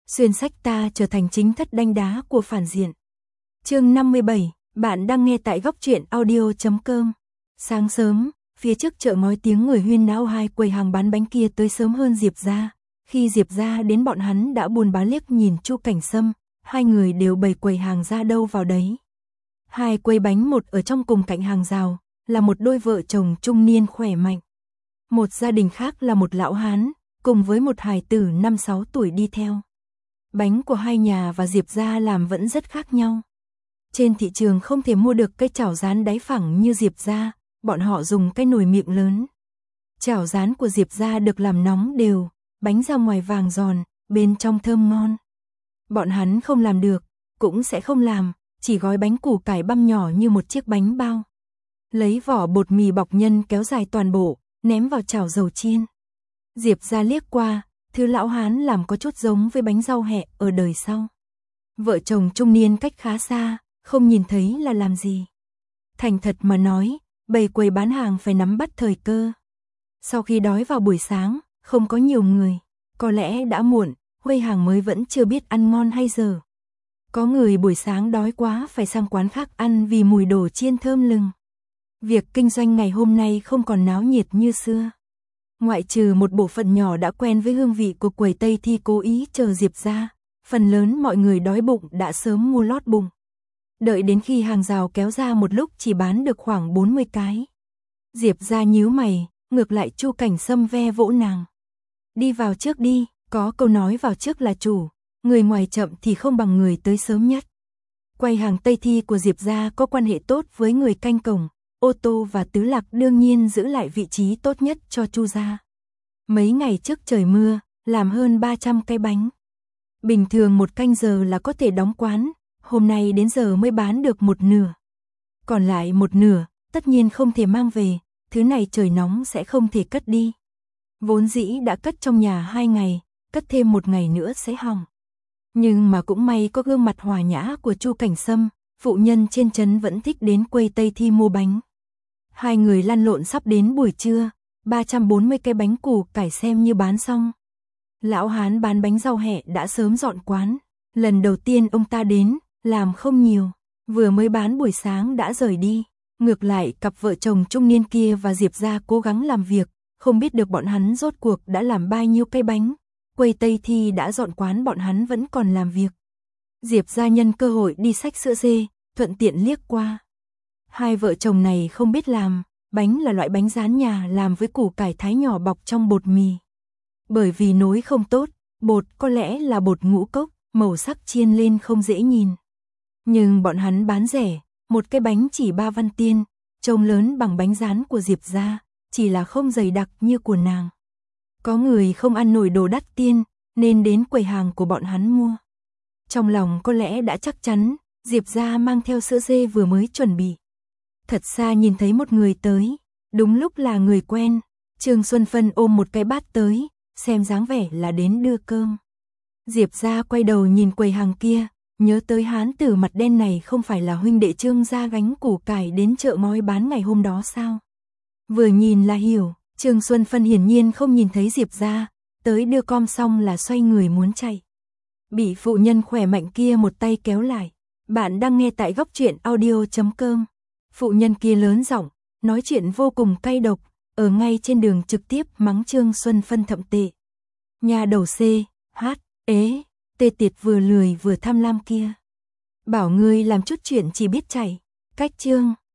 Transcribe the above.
xuyên sách ta trở thành chính thất đanh đá của phản diện. Chương 57, bạn đang nghe tại góc truyện audio.com. Sáng sớm, phía trước chợ ngói tiếng người huyên náo, hai quầy hàng bán bánh kia tới sớm hơn Diệp gia. Khi Diệp gia đến, bọn hắn đã buồn bã liếc nhìn Chu Cảnh Sâm, hai người đều bày quầy hàng ra đâu vào đấy. Hai quầy bánh, một ở trong cùng cạnh hàng rào, là một đôi vợ chồng trung niên khỏe mạnh. Một gia đình khác là một lão hán, cùng với một hài tử 5-6 tuổi đi theo. Bánh của hai nhà và Diệp gia làm vẫn rất khác nhau. Trên thị trường không thể mua được cái chảo rán đáy phẳng như Diệp gia, bọn họ dùng cái nồi miệng lớn. Chảo rán của Diệp gia được làm nóng đều, bánh ra ngoài vàng giòn, bên trong thơm ngon. Bọn hắn không làm được, cũng sẽ không làm, chỉ gói bánh củ cải băm nhỏ như một chiếc bánh bao. Lấy vỏ bột mì bọc nhân kéo dài toàn bộ, ném vào chảo dầu chiên. Diệp gia liếc qua, thứ lão hán làm có chút giống với bánh rau hẹ ở đời sau. Vợ chồng trung niên cách khá xa, không nhìn thấy là làm gì. Thành thật mà nói, bầy quầy bán hàng phải nắm bắt thời cơ. Sau khi đói vào buổi sáng, không có nhiều người, có lẽ đã muộn, quầy hàng mới vẫn chưa biết ăn ngon hay dở. Có người buổi sáng đói quá phải sang quán khác ăn vì mùi đồ chiên thơm lừng. Việc kinh doanh ngày hôm nay không còn náo nhiệt như xưa. Ngoại trừ một bộ phận nhỏ đã quen với hương vị của quầy Tây Thi cố ý chờ Diệp gia, phần lớn mọi người đói bụng đã sớm mua lót bụng. Đợi đến khi hàng rào kéo ra một lúc chỉ bán được khoảng 40 cái. Diệp gia nhíu mày, ngược lại Chu Cảnh Sâm ve vỗ nàng. Đi vào trước đi, có câu nói vào trước là chủ, người ngoài chậm thì không bằng người tới sớm nhất. Quầy hàng Tây Thi của Diệp gia có quan hệ tốt với người canh cổng, Ô Tô và Tứ Lạc đương nhiên giữ lại vị trí tốt nhất cho Chu gia. Mấy ngày trước trời mưa, làm hơn 300 cái bánh. Bình thường một canh giờ là có thể đóng quán, hôm nay đến giờ mới bán được một nửa. Còn lại một nửa, tất nhiên không thể mang về, thứ này trời nóng sẽ không thể cất đi. Vốn dĩ đã cất trong nhà 2 ngày, cất thêm 1 ngày nữa sẽ hỏng. Nhưng mà cũng may có gương mặt hòa nhã của Chu Cảnh Sâm, phụ nhân trên trấn vẫn thích đến quầy Tây Thi mua bánh. Hai người lăn lộn sắp đến buổi trưa, 340 cái bánh củ cải xem như bán xong. Lão hán bán bánh rau hẹ đã sớm dọn quán, lần đầu tiên ông ta đến, làm không nhiều, vừa mới bán buổi sáng đã rời đi. Ngược lại cặp vợ chồng trung niên kia và Diệp gia cố gắng làm việc, không biết được bọn hắn rốt cuộc đã làm bao nhiêu cây bánh. Quầy Tây Thi đã dọn quán, bọn hắn vẫn còn làm việc. Diệp gia nhân cơ hội đi xách sữa dê, thuận tiện liếc qua. Hai vợ chồng này không biết làm, bánh là loại bánh rán nhà làm với củ cải thái nhỏ bọc trong bột mì. Bởi vì nối không tốt, bột có lẽ là bột ngũ cốc, màu sắc chiên lên không dễ nhìn. Nhưng bọn hắn bán rẻ, một cái bánh chỉ 3 văn tiền, trông lớn bằng bánh rán của Diệp gia, chỉ là không dày đặc như của nàng. Có người không ăn nổi đồ đắt tiền, nên đến quầy hàng của bọn hắn mua. Trong lòng có lẽ đã chắc chắn, Diệp gia mang theo sữa dê vừa mới chuẩn bị. Thật xa nhìn thấy một người tới, đúng lúc là người quen, Trương Xuân Phân ôm một cái bát tới, xem dáng vẻ là đến đưa cơm. Diệp gia quay đầu nhìn quầy hàng kia, nhớ tới hán tử mặt đen này không phải là huynh đệ Trương gia gánh củ cải đến chợ ngói bán ngày hôm đó sao? Vừa nhìn là hiểu, Trương Xuân Phân hiển nhiên không nhìn thấy Diệp gia, tới đưa com xong là xoay người muốn chạy. Bị phụ nhân khỏe mạnh kia một tay kéo lại. Bạn đang nghe tại góc truyện audio.com. Phụ nhân kia lớn giọng, nói chuyện vô cùng cay độc, ở ngay trên đường trực tiếp mắng Trương Xuân Phân thậm tệ. Nhà đầu C, H, ế, tê tiệt vừa lười vừa tham lam kia. Bảo ngươi làm chút chuyện chỉ biết chạy, cách Trương